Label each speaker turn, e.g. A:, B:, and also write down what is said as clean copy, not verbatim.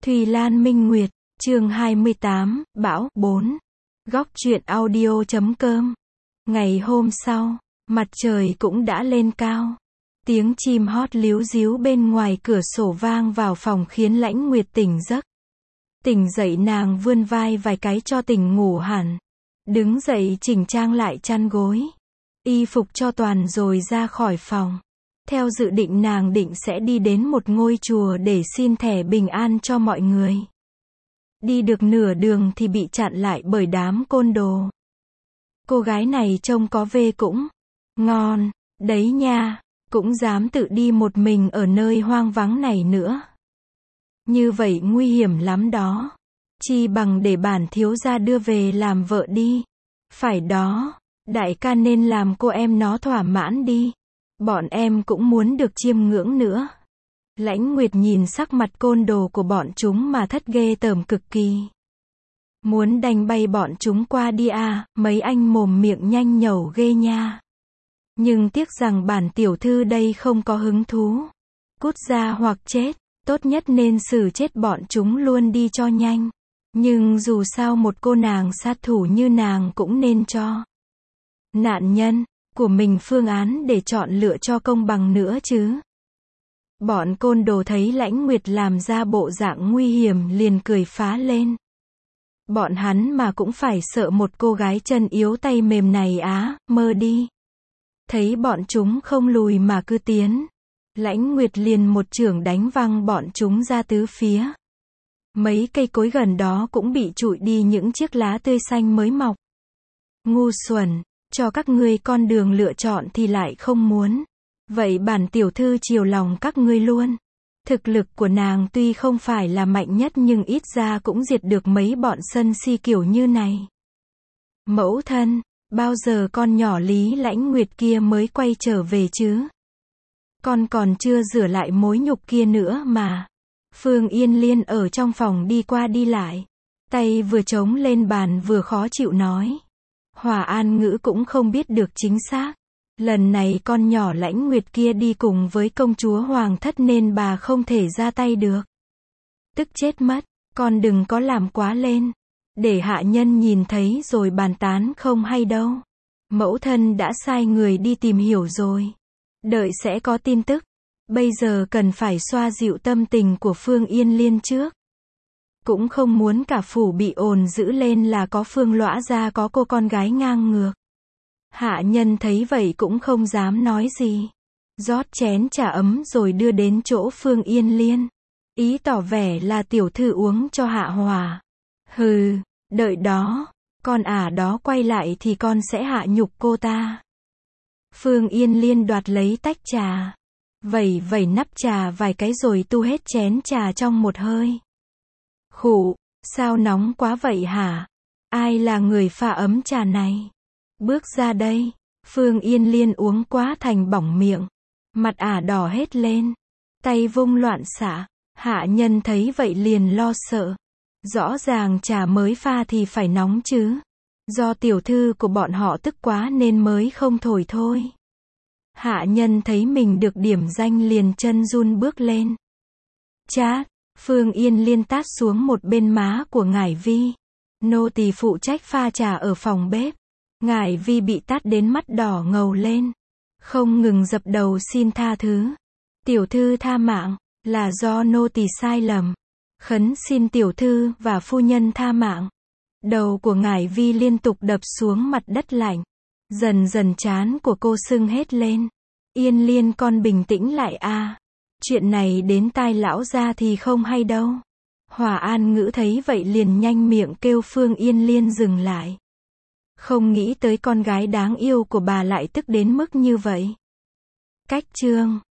A: Thùy Lan Minh Nguyệt, chương 28, Bão, 4. Góc truyện audio.com. Ngày hôm sau, mặt trời cũng đã lên cao. Tiếng chim hót líu ríu bên ngoài cửa sổ vang vào phòng khiến Lãnh Nguyệt tỉnh giấc. Tỉnh dậy nàng vươn vai vài cái cho tỉnh ngủ hẳn. Đứng dậy chỉnh trang lại chăn gối. Y phục cho toàn rồi ra khỏi phòng. Theo dự định nàng định sẽ đi đến một ngôi chùa để xin thẻ bình an cho mọi người. Đi được nửa đường thì bị chặn lại bởi đám côn đồ. Cô gái này trông có vẻ cũng ngon, đấy nha, cũng dám tự đi một mình ở nơi hoang vắng này nữa. Như vậy nguy hiểm lắm đó. Chi bằng để bản thiếu gia đưa về làm vợ đi. Phải đó, đại ca nên làm cô em nó thỏa mãn đi. Bọn em cũng muốn được chiêm ngưỡng nữa. Lãnh Nguyệt nhìn sắc mặt côn đồ của bọn chúng mà thất ghê tởm cực kỳ. Muốn đánh bay bọn chúng qua đi à, mấy anh mồm miệng nhanh nhẩu ghê nha. Nhưng tiếc rằng bản tiểu thư đây không có hứng thú. Cút ra hoặc chết, tốt nhất nên xử chết bọn chúng luôn đi cho nhanh. Nhưng dù sao một cô nàng sát thủ như nàng cũng nên cho nạn nhân của mình phương án để chọn lựa cho công bằng nữa chứ. Bọn côn đồ thấy Lãnh Nguyệt làm ra bộ dạng nguy hiểm liền cười phá lên. Bọn hắn mà cũng phải sợ một cô gái chân yếu tay mềm này á, mơ đi. Thấy bọn chúng không lùi mà cứ tiến. Lãnh Nguyệt liền một chưởng đánh văng bọn chúng ra tứ phía. Mấy cây cối gần đó cũng bị trụi đi những chiếc lá tươi xanh mới mọc. Ngu xuẩn, cho các ngươi con đường lựa chọn thì lại không muốn. Vậy bản tiểu thư chiều lòng các ngươi luôn. Thực lực của nàng tuy không phải là mạnh nhất nhưng ít ra cũng diệt được mấy bọn sân si kiểu như này. Mẫu thân, bao giờ con nhỏ Lý Lãnh Nguyệt kia mới quay trở về chứ? Con còn chưa rửa lại mối nhục kia nữa mà. Phương Yên Liên ở trong phòng đi qua đi lại. Tay vừa chống lên bàn vừa khó chịu nói. Hòa An Ngữ cũng không biết được chính xác. Lần này con nhỏ Lãnh Nguyệt kia đi cùng với công chúa Hoàng thất nên bà không thể ra tay được. Tức chết mất, con đừng có làm quá lên. Để hạ nhân nhìn thấy rồi bàn tán không hay đâu. Mẫu thân đã sai người đi tìm hiểu rồi. Đợi sẽ có tin tức. Bây giờ cần phải xoa dịu tâm tình của Phương Yên Liên trước. Cũng không muốn cả phủ bị ồn dữ lên là có Phương Lõa gia có cô con gái ngang ngược. Hạ nhân thấy vậy cũng không dám nói gì. Rót chén trà ấm rồi đưa đến chỗ Phương Yên Liên. Ý tỏ vẻ là tiểu thư uống cho hạ hòa. Hừ, đợi đó, con đó quay lại thì con sẽ hạ nhục cô ta. Phương Yên Liên đoạt lấy tách trà. Vẩy vẩy nắp trà vài cái rồi tu hết chén trà trong một hơi. Khụ, sao nóng quá vậy hả? Ai là người pha ấm trà này? Bước ra đây. Phương Yên Liên uống quá thành bỏng miệng. Mặt đỏ hết lên. Tay vung loạn xạ. Hạ nhân thấy vậy liền lo sợ. Rõ ràng trà mới pha thì phải nóng chứ. Do tiểu thư của bọn họ tức quá nên mới không thổi thôi. Hạ nhân thấy mình được điểm danh liền chân run bước lên. Chát, Phương Yên Liên tát xuống một bên má của Ngải Vi. Nô tỳ phụ trách pha trà ở phòng bếp. Ngải Vi bị tát đến mắt đỏ ngầu lên. Không ngừng dập đầu xin tha thứ. Tiểu thư tha mạng, là do nô tỳ sai lầm. Khấn xin tiểu thư và phu nhân tha mạng. Đầu của Ngải Vi liên tục đập xuống mặt đất lạnh. Dần dần trán của cô sưng hết lên. Yên Liên con bình tĩnh lại a. Chuyện này đến tai lão gia thì không hay đâu. Hòa An Ngữ thấy vậy liền nhanh miệng kêu Phương Yên Liên dừng lại. Không nghĩ tới con gái đáng yêu của bà lại tức đến mức như vậy. Cách chương